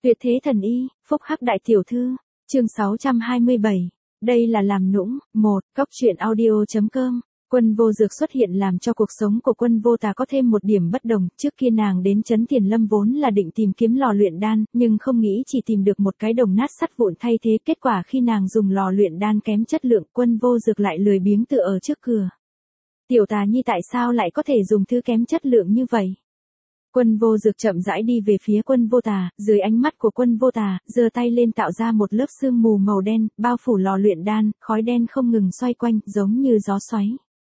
Tuyệt thế thần y, phúc hắc đại tiểu thư, chương 627. Đây là làm nũng, Cóc truyện audio.com. Quân Vô Dược xuất hiện làm cho cuộc sống của Quân Vô Tà có thêm một điểm bất đồng, trước kia nàng đến Trấn Tiền Lâm vốn là định tìm kiếm lò luyện đan, nhưng không nghĩ chỉ tìm được một cái đồng nát sắt vụn thay thế, kết quả khi nàng dùng lò luyện đan kém chất lượng, Quân Vô Dược lại lười biếng tựa ở trước cửa. Tiểu Tà Nhi tại sao lại có thể dùng thứ kém chất lượng như vậy? Quân Vô Dược chậm rãi đi về phía Quân Vô Tà, dưới ánh mắt của Quân Vô Tà, giơ tay lên tạo ra một lớp sương mù màu đen, bao phủ lò luyện đan, khói đen không ngừng xoay quanh, giống như gió xoáy.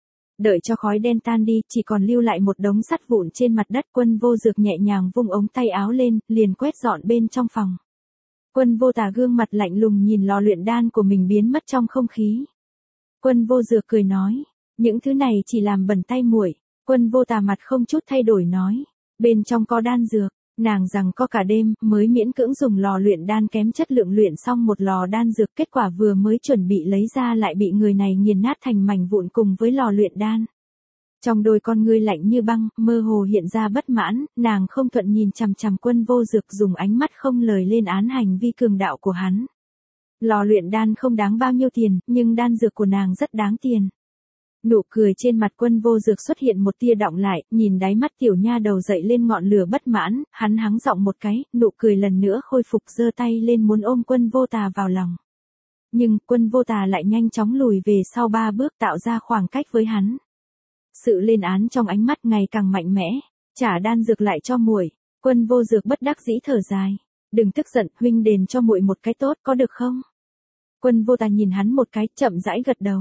Đợi cho khói đen tan đi, chỉ còn lưu lại một đống sắt vụn trên mặt đất. Quân Vô Dược nhẹ nhàng vung ống tay áo lên, liền quét dọn bên trong phòng. Quân Vô Tà gương mặt lạnh lùng nhìn lò luyện đan của mình biến mất trong không khí. Quân Vô Dược cười nói, những thứ này chỉ làm bẩn tay muội. Quân Vô Tà mặt không chút thay đổi nói, bên trong có đan dược. Nàng rằng có cả đêm mới miễn cưỡng dùng lò luyện đan kém chất lượng luyện xong một lò đan dược, kết quả vừa mới chuẩn bị lấy ra lại bị người này nghiền nát thành mảnh vụn cùng với lò luyện đan. Trong đôi con ngươi lạnh như băng, mơ hồ hiện ra bất mãn, nàng không thuận nhìn chằm chằm Quân Vô Dược, dùng ánh mắt không lời lên án hành vi cường đạo của hắn. Lò luyện đan không đáng bao nhiêu tiền, nhưng đan dược của nàng rất đáng tiền. Nụ cười trên mặt Quân Vô Dược xuất hiện một tia đọng lại, nhìn đáy mắt tiểu nha đầu dậy lên ngọn lửa bất mãn, hắn hắng giọng một cái, nụ cười lần nữa khôi phục, giơ tay lên muốn ôm Quân Vô Tà vào lòng. Nhưng Quân Vô Tà lại nhanh chóng lùi về sau 3 bước, tạo ra khoảng cách với hắn. Sự lên án trong ánh mắt ngày càng mạnh mẽ, trả đan dược lại cho muội. Quân Vô Dược bất đắc dĩ thở dài, đừng tức giận, huynh đền cho muội một cái tốt có được không? Quân Vô Tà nhìn hắn một cái, chậm rãi gật đầu.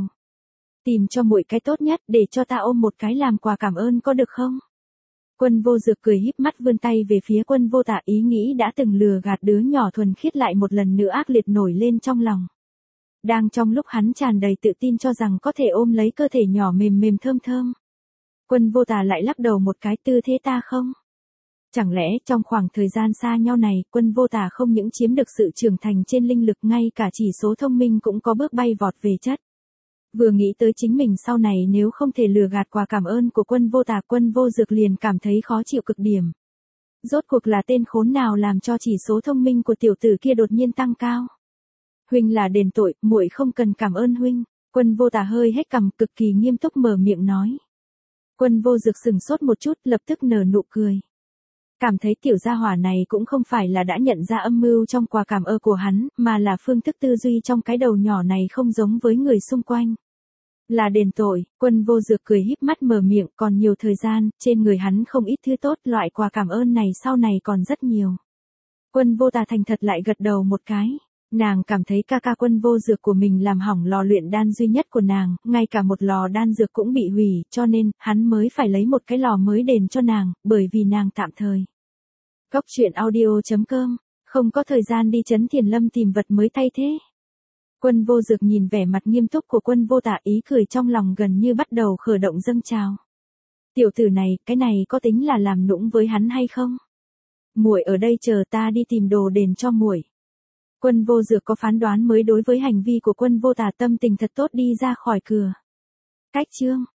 Tìm cho muội cái tốt nhất, để cho ta ôm một cái làm quà cảm ơn có được không? Quân Vô Dược cười híp mắt vươn tay về phía Quân Vô Tà, ý nghĩ đã từng lừa gạt đứa nhỏ thuần khiết lại một lần nữa ác liệt nổi lên trong lòng. Đang trong lúc hắn tràn đầy tự tin cho rằng có thể ôm lấy cơ thể nhỏ mềm mềm thơm thơm, Quân Vô Tà lại lắc đầu một cái, tư thế ta không. Chẳng lẽ trong khoảng thời gian xa nhau này, Quân Vô Tà không những chiếm được sự trưởng thành trên linh lực, ngay cả chỉ số thông minh cũng có bước bay vọt về chất. Vừa nghĩ tới chính mình sau này nếu không thể lừa gạt quà cảm ơn của Quân Vô Tà, Quân Vô Dược liền cảm thấy khó chịu cực điểm. Rốt cuộc là tên khốn nào làm cho chỉ số thông minh của tiểu tử kia đột nhiên tăng cao? Huynh là đền tội, muội không cần cảm ơn huynh. Quân Vô Tà hơi hét cằm, cực kỳ nghiêm túc mở miệng nói. Quân Vô Dược sừng sốt một chút, lập tức nở nụ cười. Cảm thấy tiểu gia hỏa này cũng không phải là đã nhận ra âm mưu trong quà cảm ơn của hắn, mà là phương thức tư duy trong cái đầu nhỏ này không giống với người xung quanh. Là đền tội, Quân Vô Dược cười híp mắt mở miệng, còn nhiều thời gian, trên người hắn không ít thứ tốt, loại quà cảm ơn này sau này còn rất nhiều. Quân Vô Tà thành thật lại gật đầu một cái. Nàng cảm thấy ca ca Quân Vô Dược của mình làm hỏng lò luyện đan duy nhất của nàng, ngay cả một lò đan dược cũng bị hủy, cho nên, hắn mới phải lấy một cái lò mới đền cho nàng, bởi vì nàng tạm thời. Cóc truyện audio.com, không có thời gian đi Trấn Tiền Lâm tìm vật mới thay thế. Quân Vô Dược nhìn vẻ mặt nghiêm túc của Quân Vô Tà, ý cười trong lòng gần như bắt đầu khởi động dâng trào. Tiểu tử này, cái này có tính là làm nũng với hắn hay không? Muội ở đây chờ ta đi tìm đồ đền cho muội. Quân Vô Dược có phán đoán mới đối với hành vi của Quân Vô Tà, tâm tình thật tốt đi ra khỏi cửa. Cách chương